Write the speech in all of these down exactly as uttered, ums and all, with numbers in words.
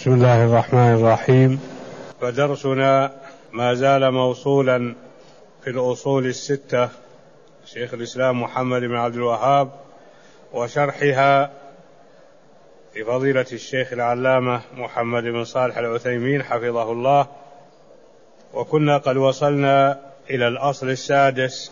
بسم الله الرحمن الرحيم. فدرسنا ما زال موصولا في الأصول الستة شيخ الإسلام محمد بن عبد الوهاب وشرحها لفضيلة الشيخ العلامة محمد بن صالح العثيمين حفظه الله، وكنا قد وصلنا إلى الأصل السادس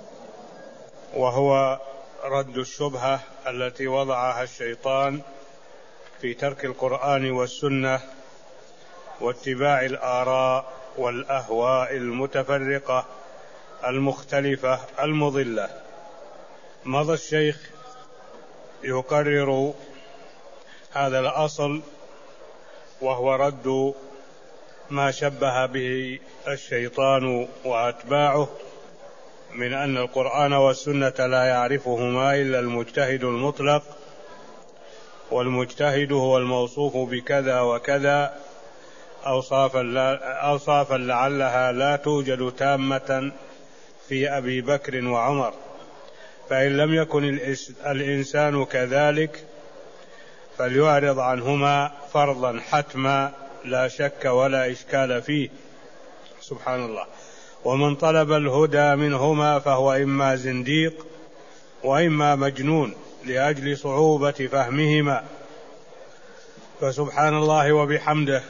وهو رد الشبهة التي وضعها الشيطان في ترك القرآن والسنة واتباع الآراء والأهواء المتفرقة المختلفة المضلة. مضى الشيخ يقرر هذا الأصل وهو رد ما شبه به الشيطان وأتباعه من أن القرآن والسنة لا يعرفهما إلا المجتهد المطلق، والمجتهد هو الموصوف بكذا وكذا أوصافا لعلها لا توجد تامة في أبي بكر وعمر، فإن لم يكن الإنسان كذلك فليعرض عنهما فرضا حتما لا شك ولا إشكال فيه. سبحان الله. ومن طلب الهدى منهما فهو إما زنديق وإما مجنون لأجل صعوبة فهمهما. فسبحان الله وبحمده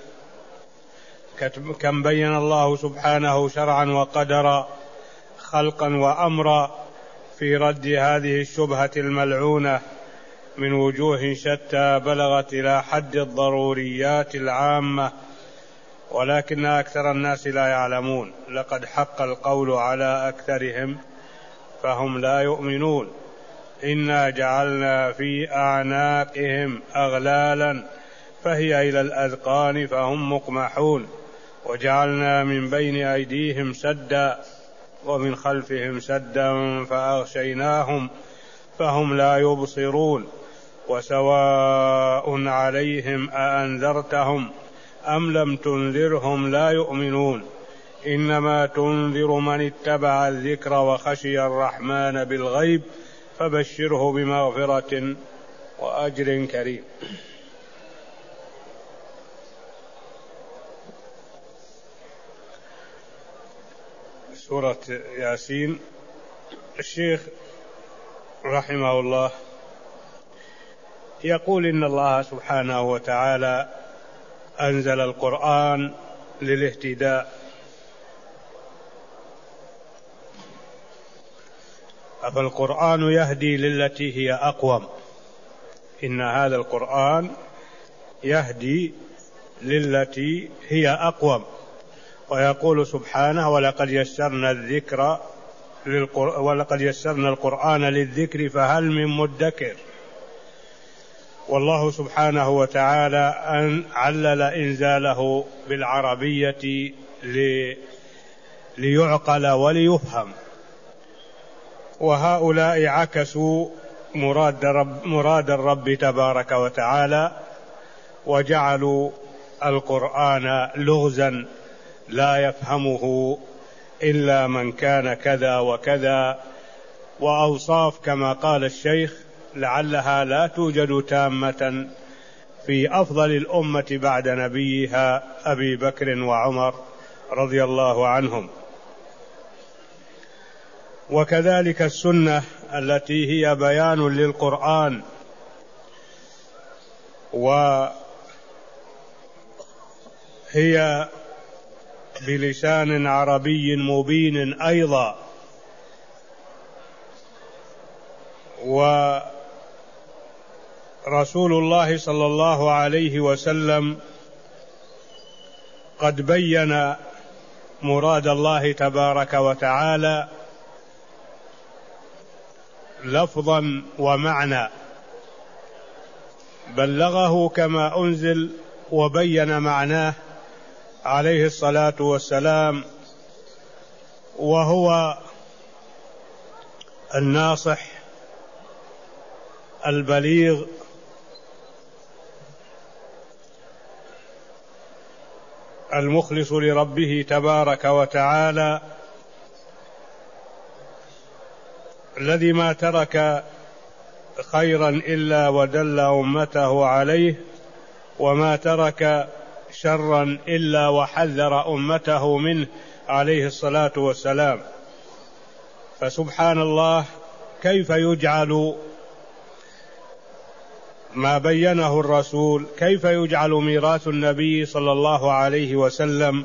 كم بين الله سبحانه شرعا وقدرا خلقا وأمرا في رد هذه الشبهة الملعونة من وجوه شتى بلغت إلى حد الضروريات العامة، ولكن أكثر الناس لا يعلمون. لقد حق القول على أكثرهم فهم لا يؤمنون. إنا جعلنا في أعناقهم أغلالا فهي إلى الأذقان فهم مقمحون، وجعلنا من بين أيديهم سدا ومن خلفهم سدا فأغشيناهم فهم لا يبصرون. وسواء عليهم أأنذرتهم أم لم تنذرهم لا يؤمنون. إنما تنذر من اتبع الذكر وخشي الرحمن بالغيب فبشره بمغفرة وأجر كريم. سورة ياسين. الشيخ رحمه الله يقول إن الله سبحانه وتعالى أنزل القرآن للاهتداء، فالقرآن يهدي للتي هي أقوم. إن هذا القرآن يهدي للتي هي أقوم. ويقول سبحانه ولقد يسرنا الذكر للقر... ولقد يسرنا القرآن للذكر فهل من مدكر. والله سبحانه وتعالى أن علل إنزاله بالعربية لي... ليعقل وليفهم، وهؤلاء عكسوا مراد رب, مراد الرب تبارك وتعالى وجعلوا القرآن لغزا لا يفهمه إلا من كان كذا وكذا، وأوصاف كما قال الشيخ لعلها لا توجد تامة في أفضل الأمة بعد نبيها أبي بكر وعمر رضي الله عنهم. وكذلك السنة التي هي بيان للقرآن وهي بلسان عربي مبين أيضا. ورسول الله صلى الله عليه وسلم قد بين مراد الله تبارك وتعالى لفظا ومعنى، بلغه كما أنزل وبين معناه عليه الصلاة والسلام، وهو الناصح البليغ المخلص لربه تبارك وتعالى، الذي ما ترك خيرا إلا ودل أمته عليه وما ترك شرا إلا وحذر أمته منه عليه الصلاة والسلام. فسبحان الله، كيف يجعل ما بينه الرسول، كيف يجعل ميراث النبي صلى الله عليه وسلم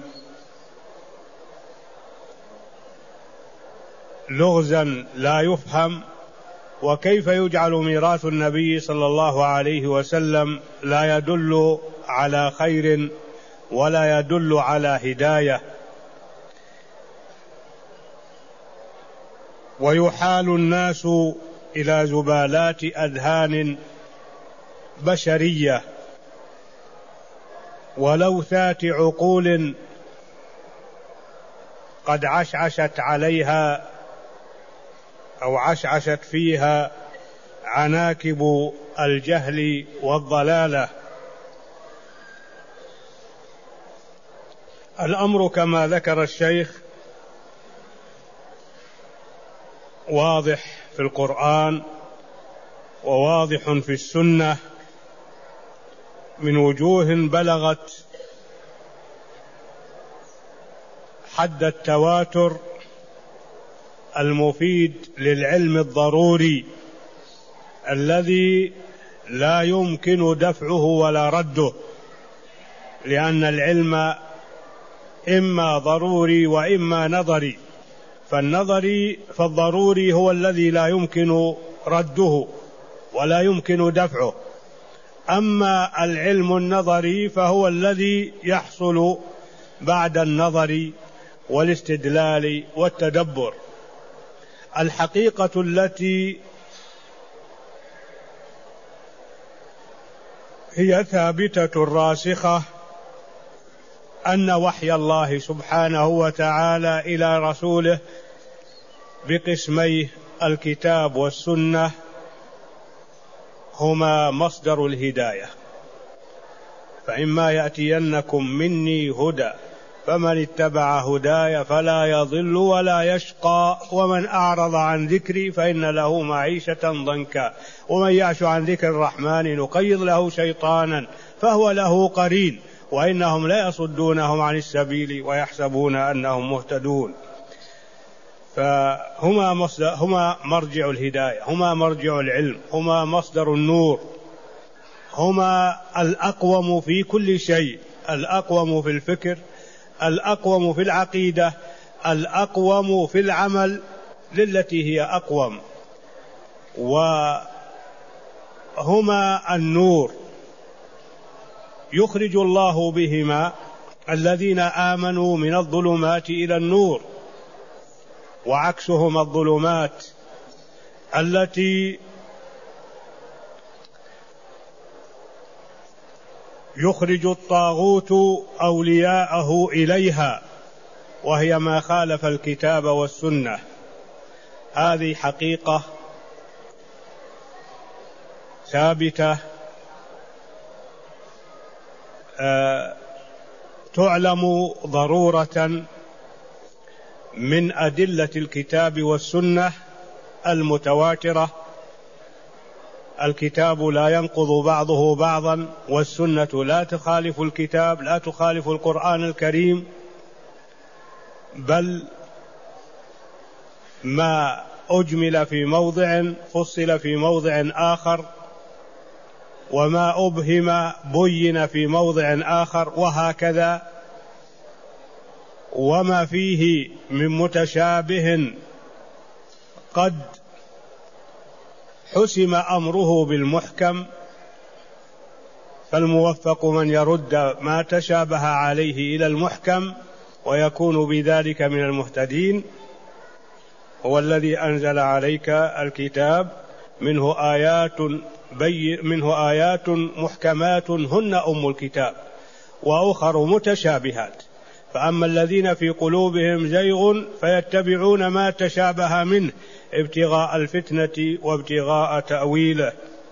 لغزا لا يفهم، وكيف يجعل ميراث النبي صلى الله عليه وسلم لا يدل على خير ولا يدل على هداية. ويحال الناس إلى زبالات أذهان بشرية ولوثات عقول قد عشعشت عليها أو عشعشت فيها عناكب الجهل والضلالة. الأمر كما ذكر الشيخ واضح في القرآن وواضح في السنة من وجوه بلغت حد التواتر المفيد للعلم الضروري الذي لا يمكن دفعه ولا رده، لأن العلم إما ضروري وإما نظري، فالنظري فالضروري هو الذي لا يمكن رده ولا يمكن دفعه، أما العلم النظري فهو الذي يحصل بعد النظر والاستدلال والتدبر. الحقيقة التي هي ثابتة راسخة أن وحي الله سبحانه وتعالى إلى رسوله بقسميه الكتاب والسنة هما مصدر الهداية. فإما يأتينكم مني هدى فمن اتبع هداي فلا يضل ولا يشقى ومن أعرض عن ذكري فإن له معيشة ضنكا ومن يعش عن ذكر الرحمن نقيض له شيطانا فهو له قرين وإنهم لا يصدونهم عن السبيل ويحسبون أنهم مهتدون. فهما مصدر، هما مرجع الهداية، هما مرجع العلم، هما مصدر النور، هما الأقوم في كل شيء، الأقوم في الفكر، الأقوم في العقيدة، الأقوم في العمل للتي هي أقوم، وهما النور يخرج الله بهما الذين آمنوا من الظلمات إلى النور، وعكسهما الظلمات التي يخرج الطاغوت أولياءه إليها، وهي ما خالف الكتاب والسنة. هذه حقيقة ثابتة آه تعلم ضرورة من أدلة الكتاب والسنة المتواترة. الكتاب لا ينقض بعضه بعضا، والسنة لا تخالف الكتاب، لا تخالف القرآن الكريم، بل ما أجمل في موضع فصل في موضع آخر، وما أبهم بين في موضع آخر، وهكذا. وما فيه من متشابه قد حسم أمره بالمحكم، فالموفق من يرد ما تشابه عليه إلى المحكم ويكون بذلك من المهتدين. هو الذي أنزل عليك الكتاب منه آيات بي منه آيات محكمات هن أم الكتاب وأخر متشابهات، فأما الذين في قلوبهم زيغ فيتبعون ما تشابه منه ابتغاء الفتنة وابتغاء تأويله،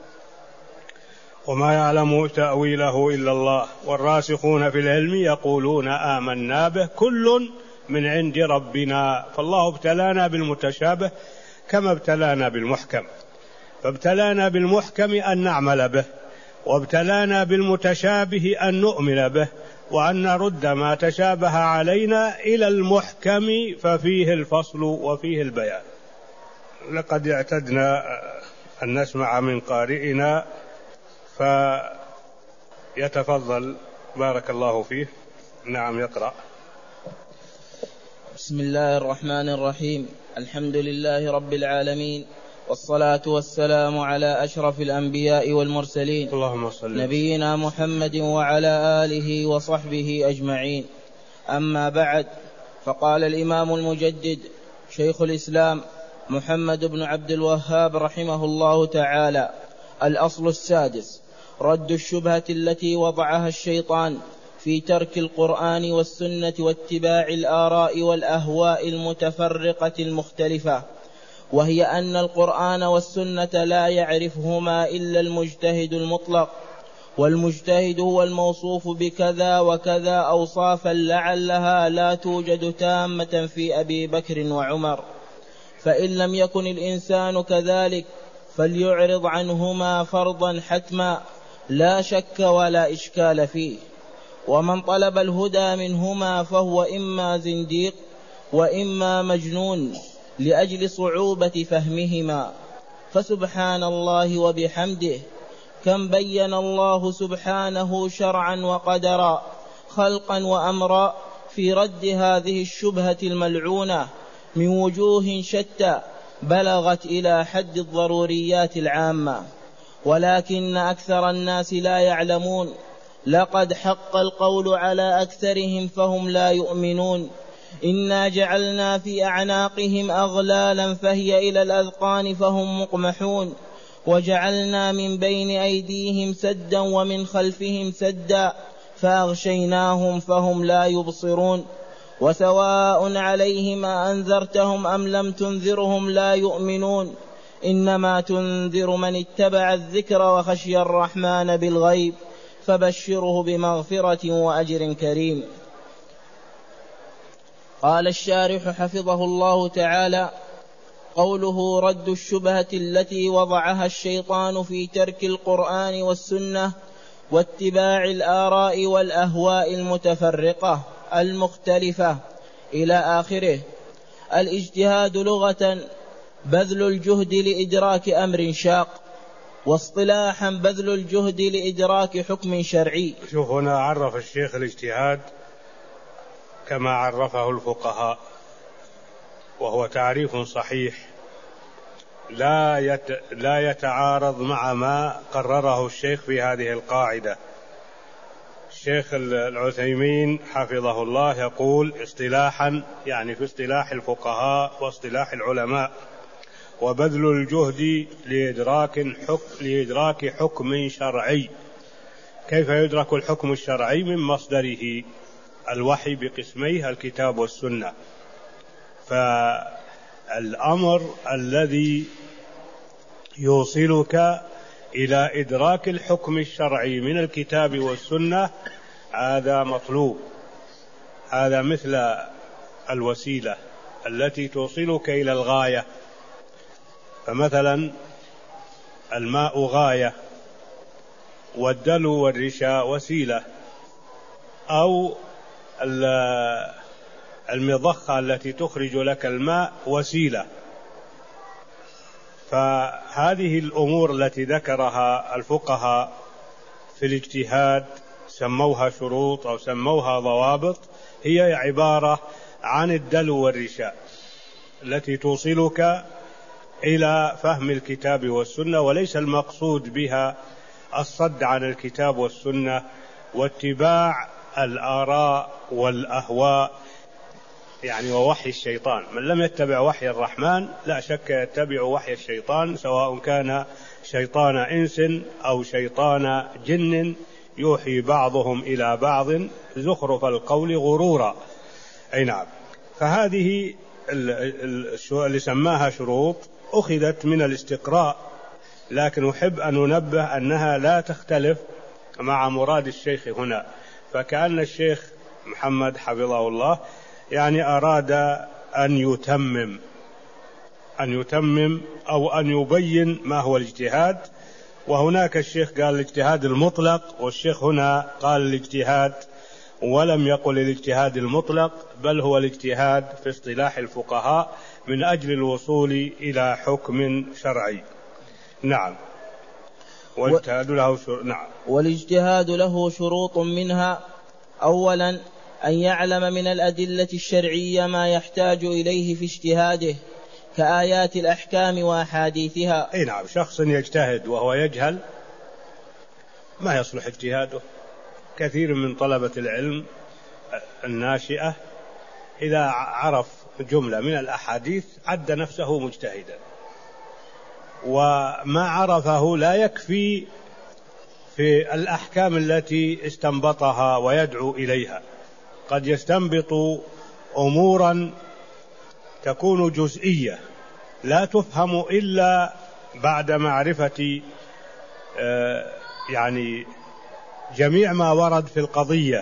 وما يعلم تأويله إلا الله، والراسخون في العلم يقولون آمنا به كل من عند ربنا. فالله ابتلانا بالمتشابه كما ابتلانا بالمحكم، فابتلانا بالمحكم أن نعمل به، وابتلانا بالمتشابه أن نؤمن به وأن نرد ما تشابه علينا إلى المحكم ففيه الفصل وفيه البيان. لقد اعتدنا أن نسمع من قارئنا، فيتفضل بارك الله فيه. نعم يقرأ. بسم الله الرحمن الرحيم. الحمد لله رب العالمين، والصلاة والسلام على أشرف الأنبياء والمرسلين، اللهم صل نبينا محمد وعلى آله وصحبه أجمعين. أما بعد، فقال الإمام المجدد شيخ الإسلام محمد بن عبد الوهاب رحمه الله تعالى: الأصل السادس رد الشبهة التي وضعها الشيطان في ترك القرآن والسنة واتباع الآراء والأهواء المتفرقة المختلفة، وهي أن القرآن والسنة لا يعرفهما إلا المجتهد المطلق، والمجتهد هو الموصوف بكذا وكذا أوصافا لعلها لا توجد تامة في أبي بكر وعمر، فإن لم يكن الإنسان كذلك فليعرض عنهما فرضا حتما لا شك ولا إشكال فيه. ومن طلب الهدى منهما فهو إما زنديق وإما مجنون لأجل صعوبة فهمهما. فسبحان الله وبحمده، كم بين الله سبحانه شرعا وقدرا، خلقا وأمرا، في رد هذه الشبهة الملعونة من وجوه شتى بلغت إلى حد الضروريات العامة، ولكن أكثر الناس لا يعلمون. لقد حق القول على أكثرهم فهم لا يؤمنون. إنا جعلنا في أعناقهم أغلالا فهي إلى الأذقان فهم مقمحون، وجعلنا من بين أيديهم سدا ومن خلفهم سدا فأغشيناهم فهم لا يبصرون. وسواء عليهم أنذرتهم أم لم تنذرهم لا يؤمنون. إنما تنذر من اتبع الذكر وخشي الرحمن بالغيب، فبشره بمغفرة وأجر كريم. قال الشارح حفظه الله تعالى: قوله رد الشبهة التي وضعها الشيطان في ترك القرآن والسنة واتباع الآراء والأهواء المتفرقة المختلفة إلى آخره. الاجتهاد لغة بذل الجهد لإدراك أمر شاق، واصطلاحا بذل الجهد لإدراك حكم شرعي. شوف هنا عرف الشيخ الاجتهاد كما عرفه الفقهاء، وهو تعريف صحيح لا يت... لا يتعارض مع ما قرره الشيخ في هذه القاعدة. الشيخ العثيمين حفظه الله يقول اصطلاحا، يعني في اصطلاح الفقهاء واصطلاح العلماء: وبذل الجهد لإدراك حكم, لإدراك حكم شرعي. كيف يدرك الحكم الشرعي؟ من مصدره الوحي بقسميه الكتاب والسنة. فالأمر الذي يوصلك إلى إدراك الحكم الشرعي من الكتاب والسنة هذا مطلوب. هذا مثل الوسيلة التي توصلك إلى الغاية. فمثلا الماء غاية، والدلو والرشا وسيلة، أو المضخة التي تخرج لك الماء وسيلة. فهذه الأمور التي ذكرها الفقهاء في الاجتهاد سموها شروط أو سموها ضوابط، هي عبارة عن الدلو والرشا التي توصلك إلى فهم الكتاب والسنة، وليس المقصود بها الصد عن الكتاب والسنة واتباع الآراء والأهواء، يعني ووحي الشيطان. من لم يتبع وحي الرحمن لا شك يتبع وحي الشيطان، سواء كان شيطان إنس أو شيطان جن، يوحي بعضهم إلى بعض زخرف القول غرورا. أي نعم. فهذه اللي سماها شروط أخذت من الاستقراء، لكن أحب أن ننبه أنها لا تختلف مع مراد الشيخ هنا. فكأن الشيخ محمد حفظه الله يعني أراد أن يتمم أن يتمم أو أن يبين ما هو الاجتهاد، وهناك الشيخ قال الاجتهاد المطلق، والشيخ هنا قال الاجتهاد، ولم يقل الاجتهاد المطلق، بل هو الاجتهاد في اصطلاح الفقهاء من أجل الوصول إلى حكم شرعي. نعم. والاجتهاد له شروط. نعم. والاجتهاد له شروط، منها أولا أن يعلم من الأدلة الشرعية ما يحتاج إليه في اجتهاده كآيات الأحكام وأحاديثها. أي نعم، شخص يجتهد وهو يجهل ما يصلح اجتهاده. كثير من طلبة العلم الناشئة إذا عرف جملة من الأحاديث عد نفسه مجتهدا، وما عرفه لا يكفي في الأحكام التي استنبطها ويدعو إليها. قد يستنبط أمورا تكون جزئية لا تفهم إلا بعد معرفة يعني جميع ما ورد في القضية.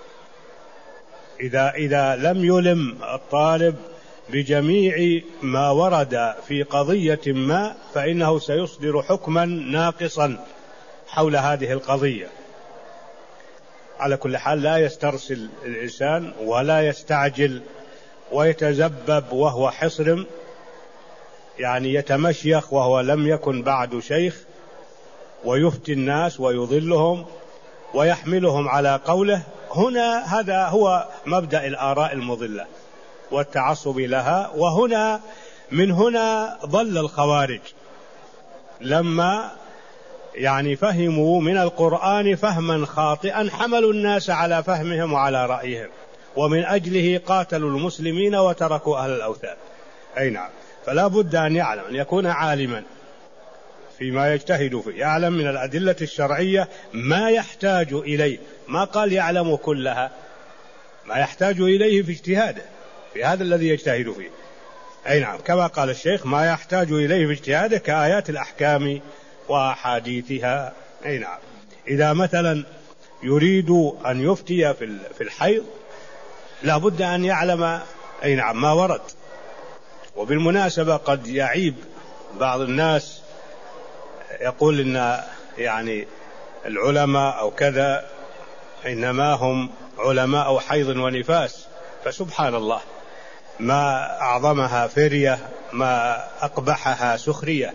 إذا إذا لم يلم الطالب بجميع ما ورد في قضية ما فإنه سيصدر حكما ناقصا حول هذه القضية. على كل حال لا يسترسل الإنسان ولا يستعجل ويتزبب وهو حصرم، يعني يتمشيخ وهو لم يكن بعد شيخ، ويفتي الناس ويضلهم ويحملهم على قوله. هنا هذا هو مبدأ الآراء المضلة والتعصب لها. وهنا من هنا ضل الخوارج لما يعني فهموا من القرآن فهما خاطئا حملوا الناس على فهمهم وعلى رأيهم، ومن أجله قاتلوا المسلمين وتركوا أهل الأوثان. أي نعم. فلا بد أن يعلم، أن يكون عالما فيما يجتهد فيه، يعلم من الأدلة الشرعية ما يحتاج إليه. ما قال يعلم كلها، ما يحتاج إليه في اجتهاده، في هذا الذي يجتهد فيه. أي نعم، كما قال الشيخ ما يحتاج إليه في اجتهاده كآيات الأحكام وأحاديثها. أي نعم. إذا مثلا يريد أن يفتي في الحيض لا بد أن يعلم أي نعم ما ورد. وبالمناسبة قد يعيب بعض الناس يقول إن يعني العلماء أو كذا إنما هم علماء حيض ونفاس، فسبحان الله ما أعظمها فرية، ما أقبحها سخرية.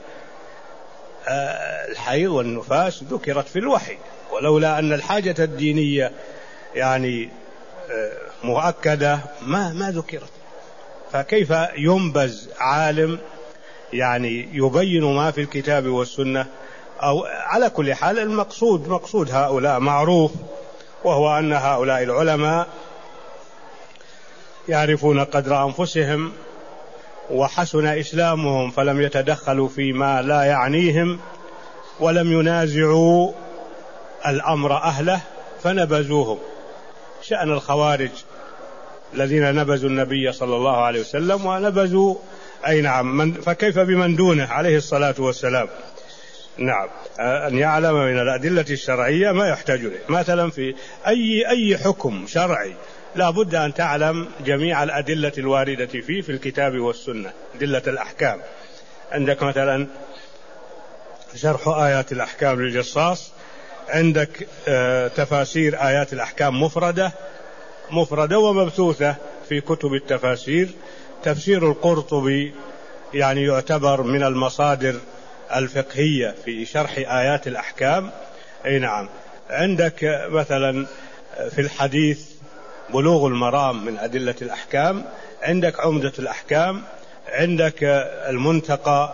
الحيض والنفاس ذكرت في الوحي، ولولا أن الحاجة الدينية يعني مؤكدة ما ما ذكرت. فكيف ينبذ عالم يعني يبين ما في الكتاب والسنة؟ أو على كل حال المقصود مقصود هؤلاء معروف، وهو أن هؤلاء العلماء يعرفون قدر أنفسهم وحسن إسلامهم، فلم يتدخلوا فيما لا يعنيهم ولم ينازعوا الأمر أهله فنبذوهم. شأن الخوارج الذين نبذوا النبي صلى الله عليه وسلم ونبذوا أي نعم من فكيف بمن دونه عليه الصلاة والسلام. نعم. أن يعلم من الأدلة الشرعية ما يحتاج إليه. مثلا في أي أي حكم شرعي لا بد أن تعلم جميع الأدلة الواردة فيه في الكتاب والسنة، أدلة الأحكام. عندك مثلا شرح آيات الأحكام للجصاص، عندك تفاسير آيات الأحكام مفردة مفردة ومبثوثة في كتب التفاسير. تفسير القرطبي يعني يعتبر من المصادر الفقهية في شرح آيات الأحكام. أي نعم. عندك مثلا في الحديث بلوغ المرام من أدلة الأحكام، عندك عمدة الأحكام، عندك المنتقى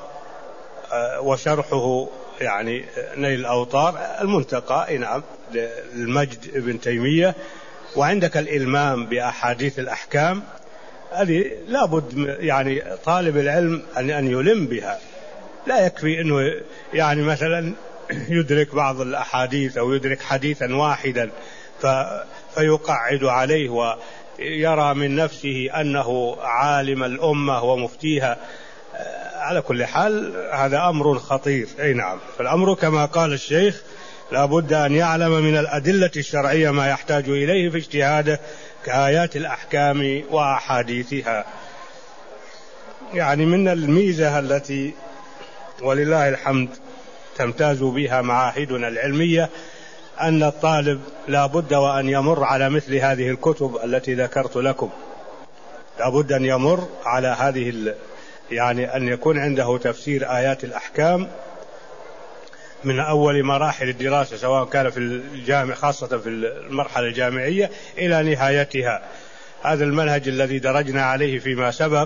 وشرحه يعني نيل الأوطار، المنتقى أي نعم للمجد ابن تيمية، وعندك الإلمام بأحاديث الأحكام. هذه لابد يعني طالب العلم أن أن يلم بها. لا يكفي أنه يعني مثلا يدرك بعض الأحاديث أو يدرك حديثا واحدا فيقعد عليه ويرى من نفسه أنه عالم الأمة ومفتيها. على كل حال هذا أمر خطير. أي نعم. فالأمر كما قال الشيخ لا بد أن يعلم من الأدلة الشرعية ما يحتاج إليه في اجتهاده كآيات الأحكام وأحاديثها. يعني من الميزة التي ولله الحمد تمتاز بها معاهدنا العلمية أن الطالب لا بد وأن يمر على مثل هذه الكتب التي ذكرت لكم، لا بد أن يمر على هذه يعني أن يكون عنده تفسير آيات الأحكام من أول مراحل الدراسة، سواء كان في الجامعة خاصة في المرحلة الجامعية إلى نهايتها. هذا المنهج الذي درجنا عليه فيما سبق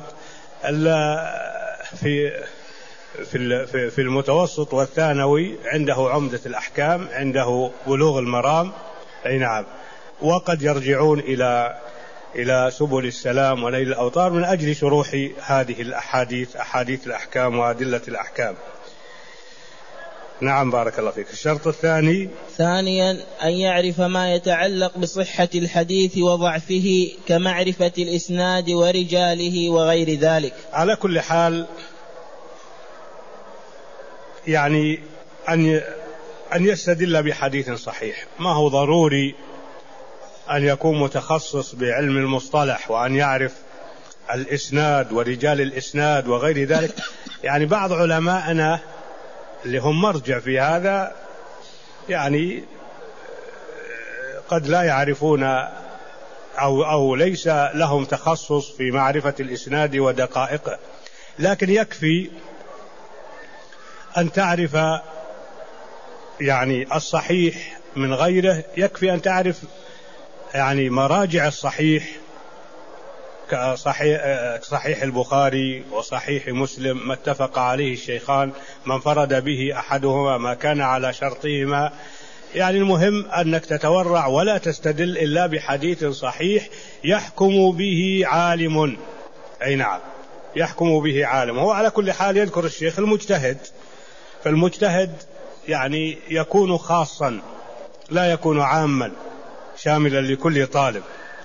في في المتوسط والثانوي عنده عمدة الأحكام، عنده بلوغ المرام، أي نعم، وقد يرجعون إلى إلى سبل السلام ونيل الأوطار من أجل شروح هذه الأحاديث، أحاديث الأحكام وأدلة الأحكام. نعم بارك الله فيك. الشرط الثاني ثانيا أن يعرف ما يتعلق بصحة الحديث وضعفه كمعرفة الإسناد ورجاله وغير ذلك. على كل حال يعني أن أن يستدل بحديث صحيح، ما هو ضروري أن يكون متخصص بعلم المصطلح وأن يعرف الإسناد ورجال الإسناد وغير ذلك. يعني بعض علماءنا اللي هم مرجع في هذا يعني قد لا يعرفون أو, أو ليس لهم تخصص في معرفة الإسناد ودقائقه، لكن يكفي أن تعرف يعني الصحيح من غيره، يكفي أن تعرف يعني مراجع الصحيح كصحيح صحيح البخاري وصحيح مسلم، ما اتفق عليه الشيخان، من فرد به أحدهما ما كان على شرطهما. يعني المهم أنك تتورع ولا تستدل إلا بحديث صحيح يحكم به عالم، أي نعم، يحكم به عالم. هو على كل حال يذكر الشيخ المجتهد، فالمجتهد يعني يكون خاصا لا يكون عاما شاملا لكل طالب.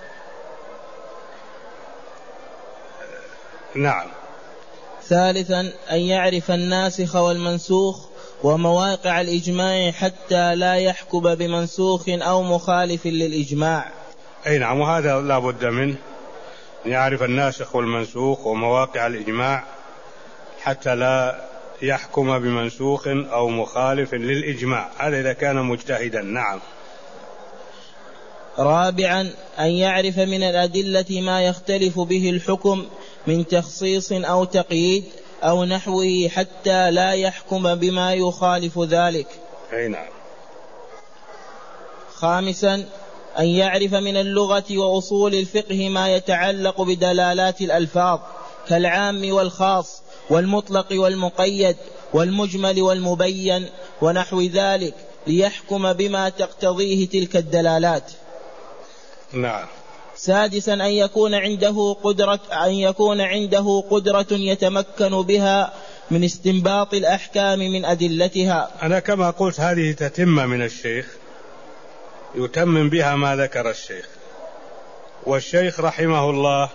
نعم. ثالثا أن يعرف الناسخ والمنسوخ ومواقع الإجماع حتى لا يحكم بمنسوخ أو مخالف للإجماع. أي نعم، وهذا لا بد منه، يعرف الناسخ والمنسوخ ومواقع الإجماع حتى لا يحكم بمنسوخ أو مخالف للإجماع، هذا إذا كان مجتهدا. نعم. رابعا أن يعرف من الأدلة ما يختلف به الحكم من تخصيص أو تقييد أو نحوه حتى لا يحكم بما يخالف ذلك. أي نعم. خامسا أن يعرف من اللغة وأصول الفقه ما يتعلق بدلالات الألفاظ كالعام والخاص والمطلق والمقيد والمجمل والمبين ونحو ذلك ليحكم بما تقتضيه تلك الدلالات. نعم. سادسا أن يكون عنده قدرة أن يكون عنده قدرة يتمكن بها من استنباط الأحكام من أدلتها. أنا كما قلت هذه تتمة من الشيخ يتمم بها ما ذكر الشيخ، والشيخ رحمه الله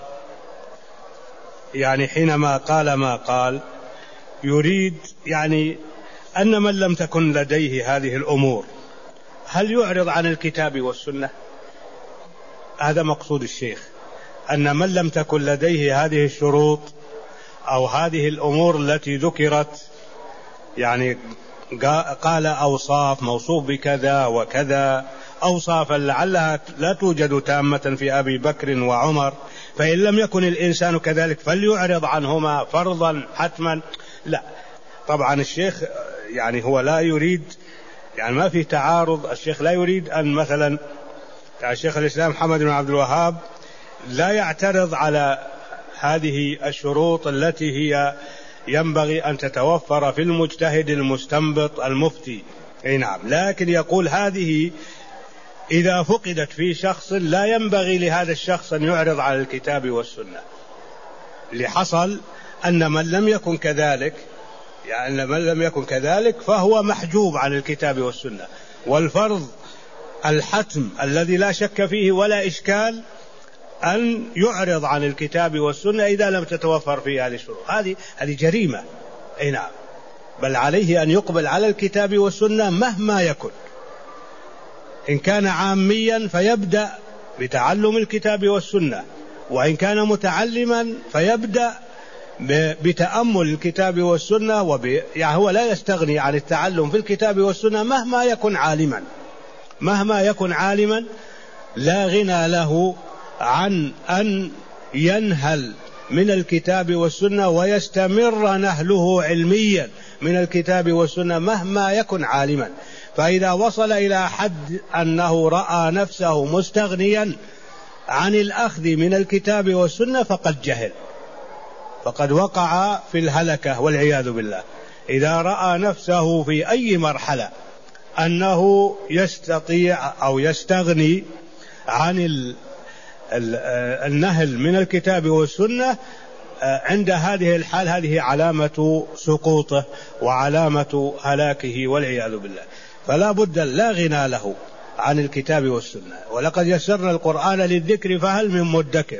يعني حينما قال ما قال يريد يعني أن من لم تكن لديه هذه الأمور هل يعرض عن الكتاب والسنة؟ هذا مقصود الشيخ، أن من لم تكن لديه هذه الشروط أو هذه الأمور التي ذكرت، يعني قال أوصاف موصوف بكذا وكذا، أوصافا لعلها لا توجد تامة في أبي بكر وعمر، فإن لم يكن الإنسان كذلك فليعرض عنهما فرضا حتما. لا، طبعا الشيخ يعني هو لا يريد، يعني ما في تعارض، الشيخ لا يريد أن مثلا الشيخ الإسلام محمد بن عبد الوهاب لا يعترض على هذه الشروط التي هي ينبغي أن تتوفر في المجتهد المستنبط المفتي. أي نعم، لكن يقول هذه إذا فقدت في شخص لا ينبغي لهذا الشخص أن يعرض على الكتاب والسنة. اللي حصل أن من لم يكن كذلك، يعني من لم يكن كذلك فهو محجوب عن الكتاب والسنة، والفرض الحتم الذي لا شك فيه ولا إشكال أن يعرض عن الكتاب والسنة إذا لم تتوفر فيه هذه الشروط. هذه هذه جريمة. أي نعم، بل عليه أن يقبل على الكتاب والسنة مهما يكن. إن كان عاميا فيبدأ بتعلم الكتاب والسنة، وإن كان متعلما فيبدأ بتأمل الكتاب والسنة وب... يعني هو لا يستغني عن التعلم في الكتاب والسنة مهما يكن عالما، مهما يكن عالما لا غنى له عن أن ينهل من الكتاب والسنة ويستمر نهله علميا من الكتاب والسنة مهما يكن عالما. فإذا وصل إلى حد أنه رأى نفسه مستغنيا عن الأخذ من الكتاب والسنة فقد جهل، فقد وقع في الهلكة والعياذ بالله. إذا رأى نفسه في أي مرحلة أنه يستطيع أو يستغني عن النهل من الكتاب والسنة، عند هذه الحال هذه علامة سقوطه وعلامة هلاكه والعياذ بالله. فلا بد لا غنى له عن الكتاب والسنة. ولقد يسرنا القرآن للذكر فهل من مدكر.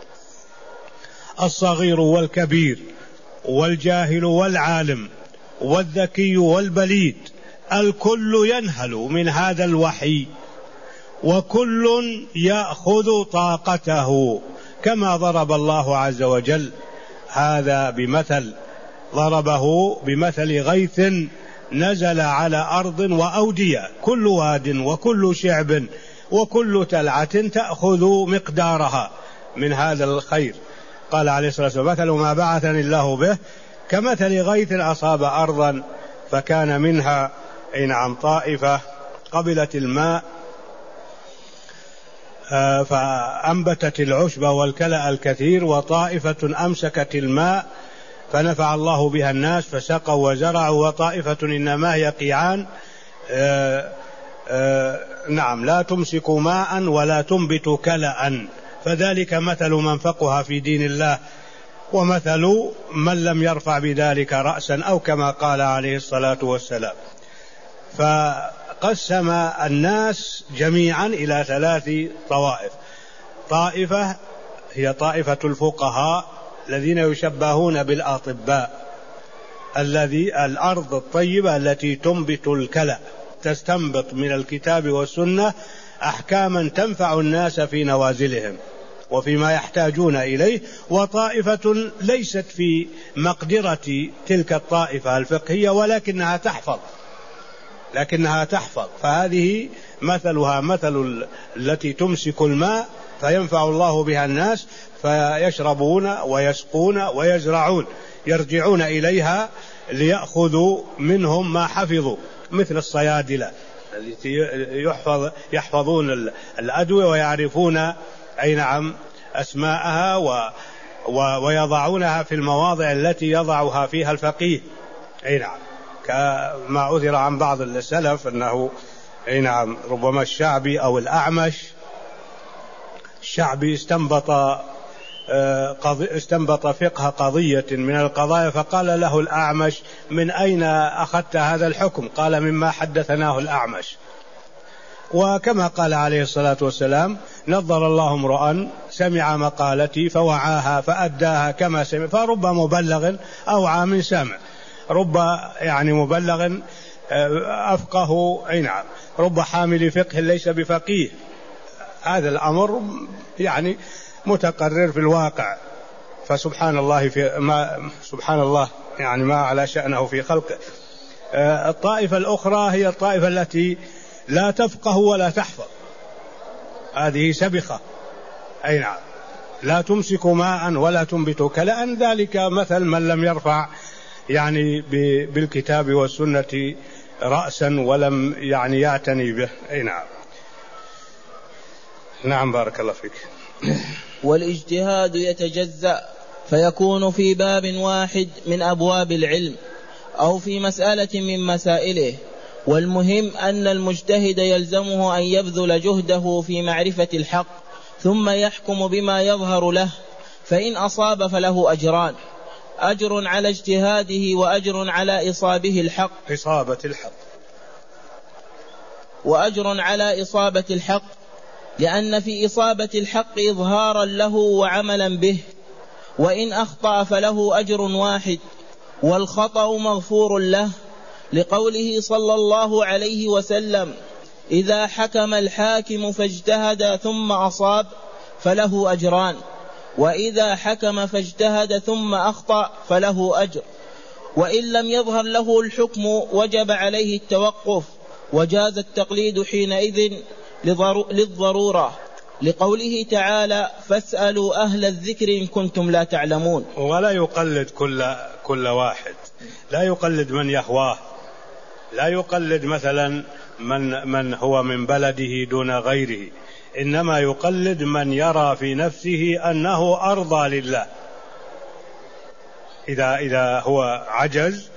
الصغير والكبير والجاهل والعالم والذكي والبليد الكل ينهل من هذا الوحي، وكل يأخذ طاقته، كما ضرب الله عز وجل هذا بمثل، ضربه بمثل غيث نزل على أرض وأودية كل واد وكل شعب وكل تلعة تأخذ مقدارها من هذا الخير. قال عليه الصلاة والسلام: مثل ما بعثني الله به كمثل غيث أصاب أرضا فكان منها أي نعم طائفة قبلت الماء فأنبتت العشب والكلأ الكثير، وطائفة أمسكت الماء فنفع الله بها الناس فسقوا وزرعوا، وطائفة إنما هي قيعان آآ آآ نعم لا تمسك ماء ولا تنبت كلأ. فذلك مثل من فقه في دين الله ومثل من لم يرفع بذلك رأسا، أو كما قال عليه الصلاة والسلام. فقسم الناس جميعا إلى ثلاث طوائف. طائفة هي طائفة الفقهاء الذين يشبهون بالأطباء، الذي الأرض الطيبة التي تنبت الكلأ، تستنبط من الكتاب والسنة أحكاما تنفع الناس في نوازلهم وفيما يحتاجون إليه. وطائفة ليست في مقدرة تلك الطائفة الفقهية ولكنها تحفظ لكنها تحفظ فهذه مثلها مثل التي تمسك الماء فينفع الله بها الناس فيشربون ويسقون ويزرعون، يرجعون إليها ليأخذوا منهم ما حفظوا، مثل الصيادلة التي يحفظ يحفظون الأدوية ويعرفون أي نعم أسماءها و ويضعونها في المواضع التي يضعها فيها الفقيه. أي نعم، كما أثر عن بعض السلف أنه أي نعم ربما الشعبي أو الأعمش، الشعبي استنبط استنبط فقه قضية من القضايا فقال له الأعمش: من أين أخذت هذا الحكم؟ قال: مما حدثناه الأعمش. وكما قال عليه الصلاة والسلام: نظر الله امرؤا سمع مقالتي فوعاها فأداها كما سمع. فرب مبلغ أوعى من سامع، رب يعني مبلغ أفقه، أي نعم، رب حامل فقه ليس بفقيه. هذا الأمر يعني متقرر في الواقع. فسبحان الله في ما سبحان الله يعني ما على شأنه في خلقه. الطائفة الأخرى هي الطائفة التي لا تفقه ولا تحفظ، هذه سبخة، أي نعم، لا تمسك ماء ولا تنبت كلأ. ذلك مثل من لم يرفع يعني بالكتاب والسنة رأسا ولم يعني يعتني به. أي نعم. نعم بارك الله فيك. والاجتهاد يتجزأ فيكون في باب واحد من أبواب العلم أو في مسألة من مسائله، والمهم أن المجتهد يلزمه أن يبذل جهده في معرفة الحق ثم يحكم بما يظهر له، فإن أصاب فله أجران: أجر على اجتهاده وأجر على إصابه الحق إصابة الحق وأجر على إصابة الحق لأن في إصابة الحق إظهارا له وعملا به، وإن أخطأ فله أجر واحد والخطأ مغفور له، لقوله صلى الله عليه وسلم: إذا حكم الحاكم فاجتهد ثم أصاب فله أجران، وإذا حكم فاجتهد ثم أخطأ فله أجر، وإن لم يظهر له الحكم وجب عليه التوقف، وجاز التقليد حينئذ للضرورة، لقوله تعالى فاسألوا أهل الذكر إن كنتم لا تعلمون. ولا يقلد كل, كل واحد، لا يقلد من يهواه، لا يقلد مثلا من, من هو من بلده دون غيره، إنما يقلد من يرى في نفسه أنه أرضى لله. إذا, إذا هو عجز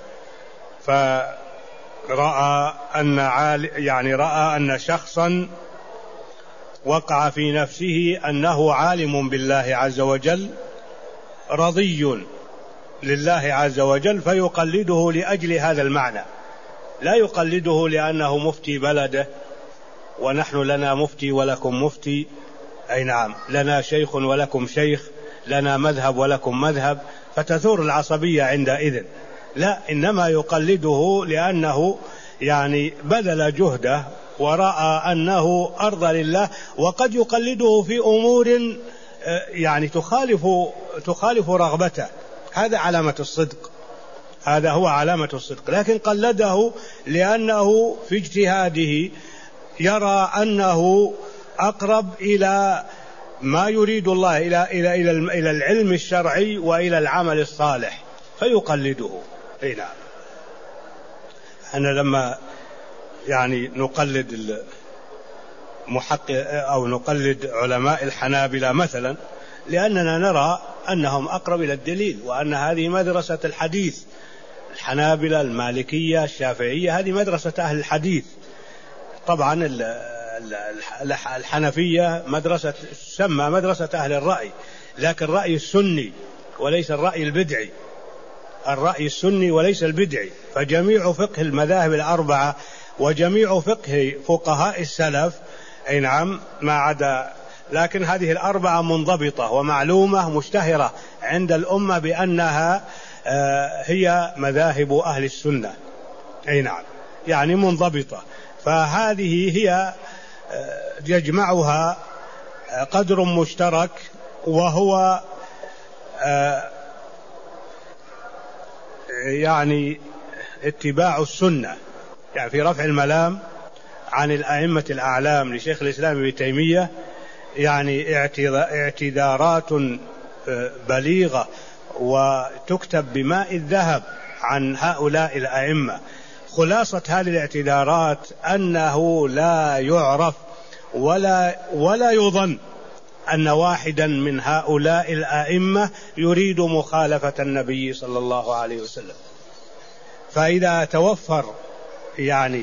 فرأى أن يعني رأى أن شخصا وقع في نفسه أنه عالم بالله عز وجل رضي لله عز وجل، فيقلده لأجل هذا المعنى، لا يقلده لأنه مفتي بلده ونحن لنا مفتي ولكم مفتي، أي نعم، لنا شيخ ولكم شيخ، لنا مذهب ولكم مذهب، فتثور العصبية عندئذ. لا، إنما يقلده لأنه يعني بذل جهده ورأى أنه أرضى لله، وقد يقلده في أمور يعني تخالف تخالف رغبته، هذا علامة الصدق، هذا هو علامة الصدق. لكن قلده لأنه في اجتهاده يرى أنه أقرب إلى ما يريد الله، إلى إلى إلى إلى العلم الشرعي وإلى العمل الصالح، فيقلده. أي نعم. أنا لما يعني نقلد المحقق أو نقلد علماء الحنابلة مثلا، لأننا نرى أنهم أقرب إلى الدليل، وأن هذه مدرسة الحديث، الحنابلة المالكية الشافعية هذه مدرسة أهل الحديث. طبعا الحنفية مدرسة تسمى مدرسة أهل الرأي، لكن الرأي السني وليس الرأي البدعي، الرأي السني وليس البدعي. فجميع فقه المذاهب الأربعة وجميع فقه فقهاء السلف، أي نعم، ما عدا، لكن هذه الأربعة منضبطة ومعلومة مشتهرة عند الأمة بأنها هي مذاهب أهل السنة، أي نعم، يعني منضبطة. فهذه هي يجمعها قدر مشترك، وهو يعني اتباع السنة. يعني في رفع الملام عن الأئمة الأعلام لشيخ الإسلام ابن تيمية يعني اعتذارات بليغة وتكتب بماء الذهب عن هؤلاء الأئمة. خلاصة هذه الاعتذارات أنه لا يعرف ولا ولا يظن أن واحدا من هؤلاء الأئمة يريد مخالفة النبي صلى الله عليه وسلم. فإذا توفر يعني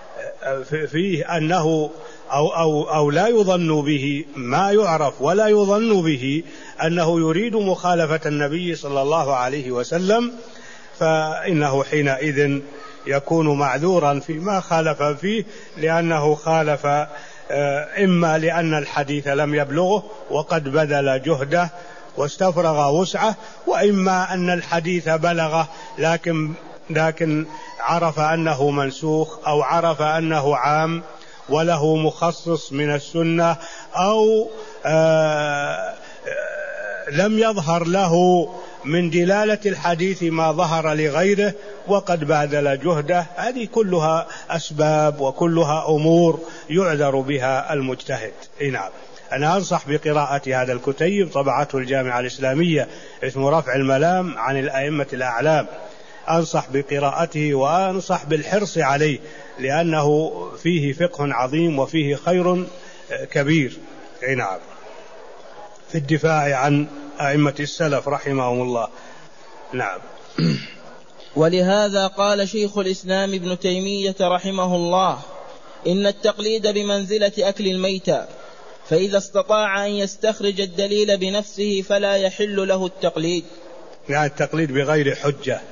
فيه أنه أو, أو, أو لا يظن به ما يعرف ولا يظن به أنه يريد مخالفة النبي صلى الله عليه وسلم، فإنه حينئذ يكون معذورا فيما خالف فيه، لأنه خالف إما لأن الحديث لم يبلغه وقد بذل جهده واستفرغ وسعه، وإما أن الحديث بلغه لكن لكن عرف أنه منسوخ، أو عرف أنه عام وله مخصص من السنة، أو آه لم يظهر له من دلالة الحديث ما ظهر لغيره وقد بذل جهده. هذه كلها أسباب وكلها أمور يعذر بها المجتهد. نعم، أنا أنصح بقراءة هذا الكتيب، طبعته الجامعة الإسلامية، اسمه رفع الملام عن الأئمة الأعلام. أنصح بقراءته وأنصح بالحرص عليه، لأنه فيه فقه عظيم وفيه خير كبير. نعم، في الدفاع عن أئمة السلف رحمهم الله. نعم. ولهذا قال شيخ الإسلام ابن تيمية رحمه الله: إن التقليد بمنزلة أكل الميتة، فإذا استطاع أن يستخرج الدليل بنفسه فلا يحل له التقليد. يعني التقليد بغير حجة،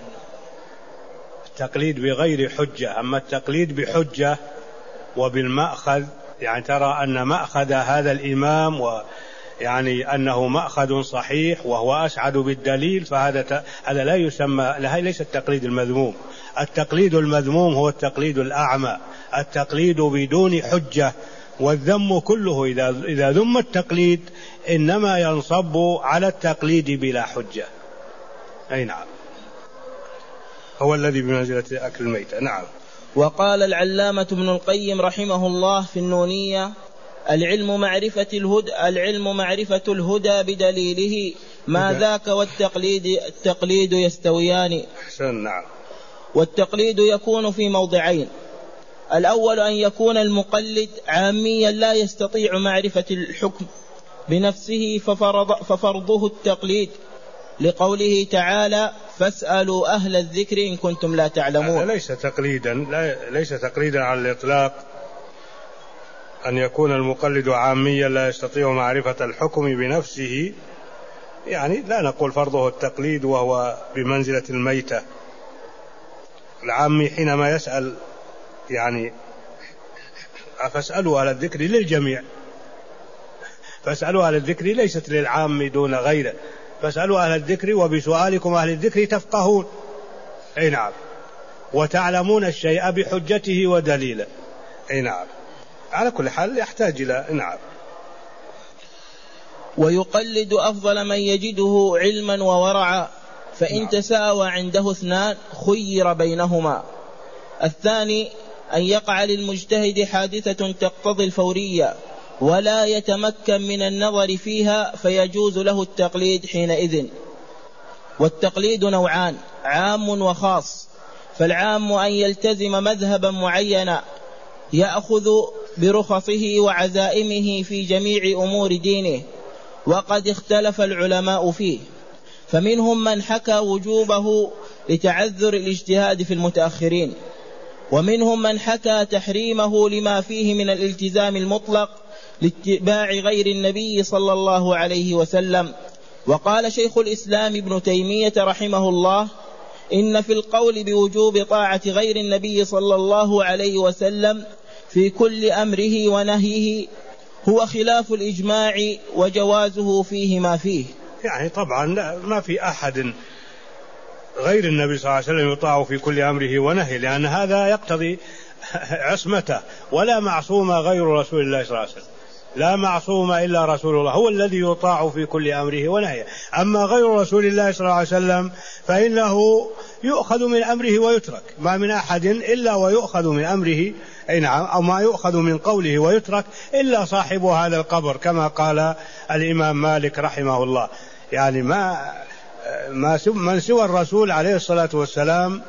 التقليد بغير حجة. أما التقليد بحجة وبالمأخذ، يعني ترى أن مأخذ هذا الإمام و يعني أنه مأخذ صحيح وهو أسعد بالدليل، فهذا هذا لا يسمى، ليس التقليد المذموم. التقليد المذموم هو التقليد الأعمى، التقليد بدون حجة والذم كله إذا إذا ذم التقليد إنما ينصب على التقليد بلا حجة. أي نعم، هو الذي بمنزلة أكل الميتة. نعم. وقال العلامة ابن القيم رحمه الله في النونية: العلم معرفة الهدى العلم معرفة الهدى بدليله، ما ذاك والتقليد التقليد يستويان. أحسن. نعم. والتقليد يكون في موضعين: الأول أن يكون المقلد عاميا لا يستطيع معرفة الحكم بنفسه ففرض ففرضه التقليد، لقوله تعالى: فاسألوا أهل الذكر إن كنتم لا تعلمون. ليس تقليدا لا ليس تقليدا على الإطلاق أن يكون المقلد عاميا لا يستطيع معرفة الحكم بنفسه، يعني لا نقول فرضه التقليد وهو بمنزلة الميتة. العامي حينما يسأل يعني فاسألوا أهل الذكر للجميع، فاسألوا أهل الذكر ليست للعام دون غيره، فاسألوا أهل الذكر وبسؤالكم أهل الذكر تفقهون. أي نعم. وتعلمون الشيء بحجته ودليله. أي نعم. على كل حال يحتاج إلى نعم. ويقلد أفضل من يجده علما وورعا، فإن نعم. تساوى عنده اثنان خير بينهما. الثاني أن يقع للمجتهد حادثة تقتضي الفورية ولا يتمكن من النظر فيها فيجوز له التقليد حينئذ. والتقليد نوعان: عام وخاص. فالعام أن يلتزم مذهبا معينا يأخذ برخصه وعزائمه في جميع أمور دينه، وقد اختلف العلماء فيه، فمنهم من حكى وجوبه لتعذر الاجتهاد في المتأخرين، ومنهم من حكى تحريمه لما فيه من الالتزام المطلق لاتباع غير النبي صلى الله عليه وسلم. وقال شيخ الإسلام ابن تيمية رحمه الله: إن في القول بوجوب طاعة غير النبي صلى الله عليه وسلم في كل أمره ونهيه هو خلاف الإجماع وجوازه فيه ما فيه. يعني طبعا ما في أحد غير النبي صلى الله عليه وسلم يطاع في كل أمره ونهيه، لأن هذا يقتضي عصمته، ولا معصوم غير رسول الله صلى الله عليه وسلم، لا معصوم إلا رسول الله، هو الذي يطاع في كل أمره ونهيه. أما غير رسول الله صلى الله عليه وسلم فإنه يؤخذ من أمره ويترك، ما من أحد إلا ويؤخذ من أمره، أي نعم، أو ما يؤخذ من قوله ويترك إلا صاحب هذا القبر، كما قال الإمام مالك رحمه الله. يعني ما ما من سوى الرسول عليه الصلاة والسلام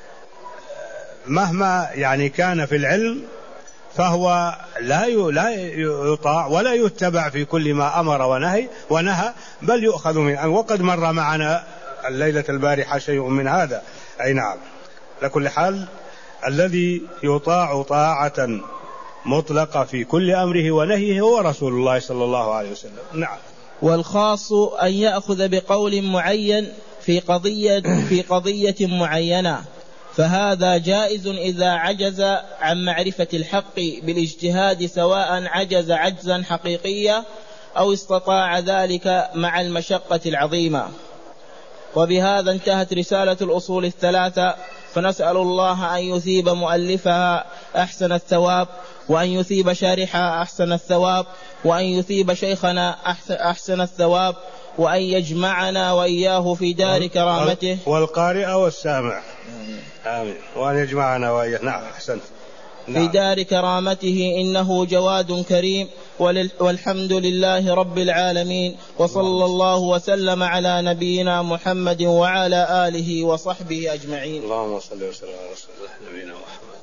مهما يعني كان في العلم فهو لا لا يطاع ولا يتبع في كل ما أمر ونهي ونهى، بل يؤخذ من. وقد مر معنا الليلة البارحة شيء من هذا. أي نعم. لكل حال الذي يطاع طاعة مطلقة في كل أمره ونهيه هو رسول الله صلى الله عليه وسلم. نعم. والخاص أن يأخذ بقول معين في قضية في قضية معينة، فهذا جائز إذا عجز عن معرفة الحق بالاجتهاد، سواء عجز عجزا حقيقيا أو استطاع ذلك مع المشقة العظيمة. وبهذا انتهت رسالة الأصول الثلاثة، فنسأل الله أن يثيب مؤلفها أحسن الثواب، وأن يثيب شارحها أحسن الثواب، وأن يثيب شيخنا أحسن الثواب، وأن يجمعنا وإياه في دار كرامته، والقارئ والسامع آمين، وأن يجمعنا وإياه. نعم أحسنت. في دار كرامته، إنه جواد كريم، والحمد لله رب العالمين، وصلى الله وسلم على نبينا محمد وعلى آله وصحبه أجمعين. اللهم صل وسلم على رسول الله نبينا محمد.